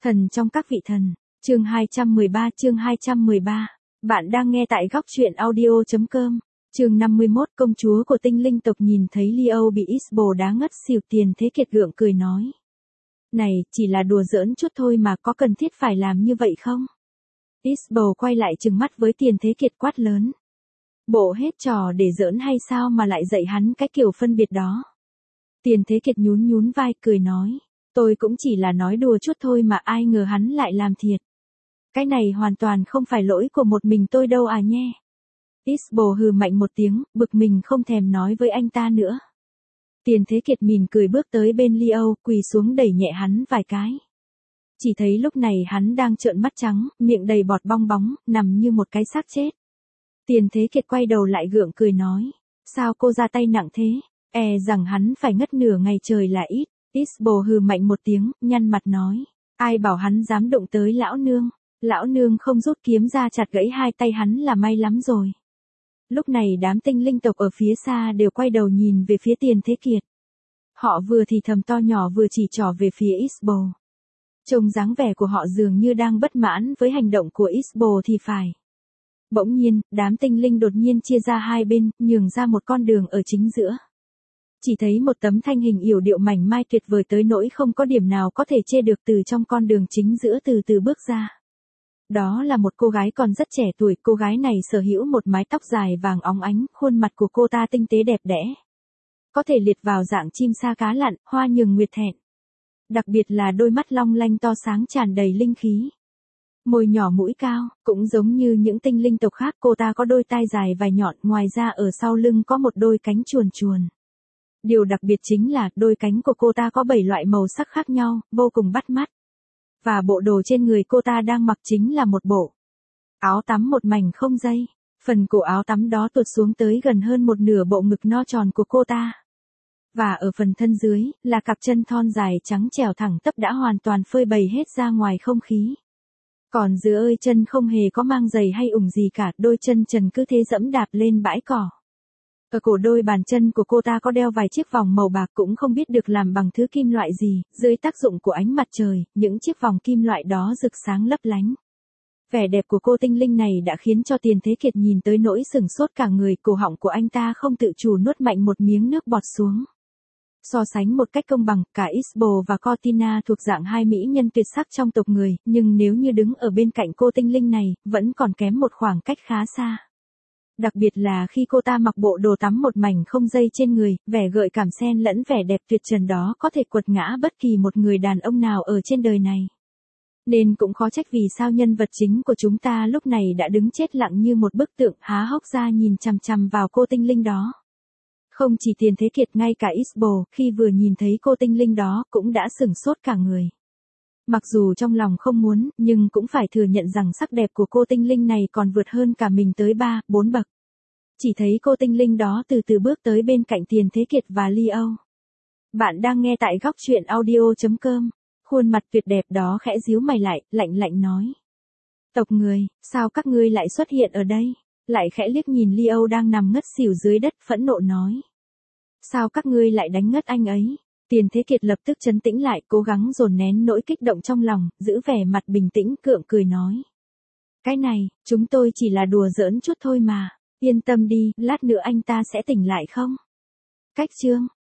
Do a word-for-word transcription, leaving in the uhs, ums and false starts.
Thần trong các vị thần, chương hai trăm mười ba chương hai trăm mười ba. Bạn đang nghe tại góc truyện audio.com. Chương năm mươi mốt Công chúa của tinh linh tộc nhìn thấy Leo bị Isbo đá ngất xỉu, Tiền Thế Kiệt gượng cười nói. Này, chỉ là đùa giỡn chút thôi mà, có cần thiết phải làm như vậy không? Isbo quay lại trừng mắt với Tiền Thế Kiệt quát lớn. Bộ hết trò để giỡn hay sao mà lại dạy hắn cái kiểu phân biệt đó? Tiền Thế Kiệt nhún nhún vai cười nói. Tôi cũng chỉ là nói đùa chút thôi mà, ai ngờ hắn lại làm thiệt. Cái này hoàn toàn không phải lỗi của một mình tôi đâu à nhé. Isbo hừ mạnh một tiếng, bực mình không thèm nói với anh ta nữa. Tiền Thế Kiệt mỉm cười bước tới bên Leo, quỳ xuống đẩy nhẹ hắn vài cái. Chỉ thấy lúc này hắn đang trợn mắt trắng, miệng đầy bọt bong bóng, nằm như một cái xác chết. Tiền Thế Kiệt quay đầu lại gượng cười nói. Sao cô ra tay nặng thế? E rằng hắn phải ngất nửa ngày trời là ít. Isbo hừ mạnh một tiếng, nhăn mặt nói. Ai bảo hắn dám đụng tới lão nương? Lão nương không rút kiếm ra chặt gãy hai tay hắn là may lắm rồi. Lúc này đám tinh linh tộc ở phía xa đều quay đầu nhìn về phía Tiền Thế Kiệt. Họ vừa thì thầm to nhỏ vừa chỉ trỏ về phía Isbo. Trông dáng vẻ của họ dường như đang bất mãn với hành động của Isbo thì phải. Bỗng nhiên, đám tinh linh đột nhiên chia ra hai bên, nhường ra một con đường ở chính giữa. Chỉ thấy một tấm thanh hình yểu điệu mảnh mai tuyệt vời tới nỗi không có điểm nào có thể chê được từ trong con đường chính giữa từ từ bước ra. Đó là một cô gái còn rất trẻ tuổi, cô gái này sở hữu một mái tóc dài vàng óng ánh, khuôn mặt của cô ta tinh tế đẹp đẽ. Có thể liệt vào dạng chim sa cá lặn, hoa nhường nguyệt thẹn. Đặc biệt là đôi mắt long lanh to sáng tràn đầy linh khí. Môi nhỏ mũi cao, cũng giống như những tinh linh tộc khác, cô ta có đôi tai dài vài nhọn, ngoài ra ở sau lưng có một đôi cánh chuồn chuồn. Điều đặc biệt chính là đôi cánh của cô ta có bảy loại màu sắc khác nhau, vô cùng bắt mắt. Và bộ đồ trên người cô ta đang mặc chính là một bộ áo tắm một mảnh không dây. Phần cổ áo tắm đó tuột xuống tới gần hơn một nửa bộ ngực no tròn của cô ta. Và ở phần thân dưới, là cặp chân thon dài trắng trẻo thẳng tắp đã hoàn toàn phơi bày hết ra ngoài không khí. Còn dưới ơi chân không hề có mang giày hay ủng gì cả, đôi chân trần cứ thế dẫm đạp lên bãi cỏ. Ở cổ đôi bàn chân của cô ta có đeo vài chiếc vòng màu bạc, cũng không biết được làm bằng thứ kim loại gì, dưới tác dụng của ánh mặt trời, những chiếc vòng kim loại đó rực sáng lấp lánh. Vẻ đẹp của cô tinh linh này đã khiến cho Tiền Thế Kiệt nhìn tới nỗi sửng sốt cả người, cổ họng của anh ta không tự chủ nuốt mạnh một miếng nước bọt xuống. So sánh một cách công bằng, cả Isbo và Cortina thuộc dạng hai mỹ nhân tuyệt sắc trong tộc người, nhưng nếu như đứng ở bên cạnh cô tinh linh này, vẫn còn kém một khoảng cách khá xa. Đặc biệt là khi cô ta mặc bộ đồ tắm một mảnh không dây trên người, vẻ gợi cảm xen lẫn vẻ đẹp tuyệt trần đó có thể quật ngã bất kỳ một người đàn ông nào ở trên đời này. Nên cũng khó trách vì sao nhân vật chính của chúng ta lúc này đã đứng chết lặng như một bức tượng, há hốc ra nhìn chằm chằm vào cô tinh linh đó. Không chỉ Tiền Thế Kiệt, ngay cả Isbo, khi vừa nhìn thấy cô tinh linh đó, cũng đã sửng sốt cả người. Mặc dù trong lòng không muốn, nhưng cũng phải thừa nhận rằng sắc đẹp của cô tinh linh này còn vượt hơn cả mình tới ba, bốn bậc. Chỉ thấy cô tinh linh đó từ từ bước tới bên cạnh Tiền Thế Kiệt và Leo. Bạn đang nghe tại góc truyện audio.com. Khuôn mặt tuyệt đẹp đó khẽ díu mày lại, lạnh lạnh nói. Tộc người, sao các ngươi lại xuất hiện ở đây? Lại khẽ liếc nhìn Leo đang nằm ngất xỉu dưới đất, phẫn nộ nói. Sao các ngươi lại đánh ngất anh ấy? Tiền Thế Kiệt lập tức trấn tĩnh lại, cố gắng dồn nén nỗi kích động trong lòng, giữ vẻ mặt bình tĩnh, gượng cười nói. Cái này, chúng tôi chỉ là đùa giỡn chút thôi mà, yên tâm đi, lát nữa anh ta sẽ tỉnh lại không? Cách chương,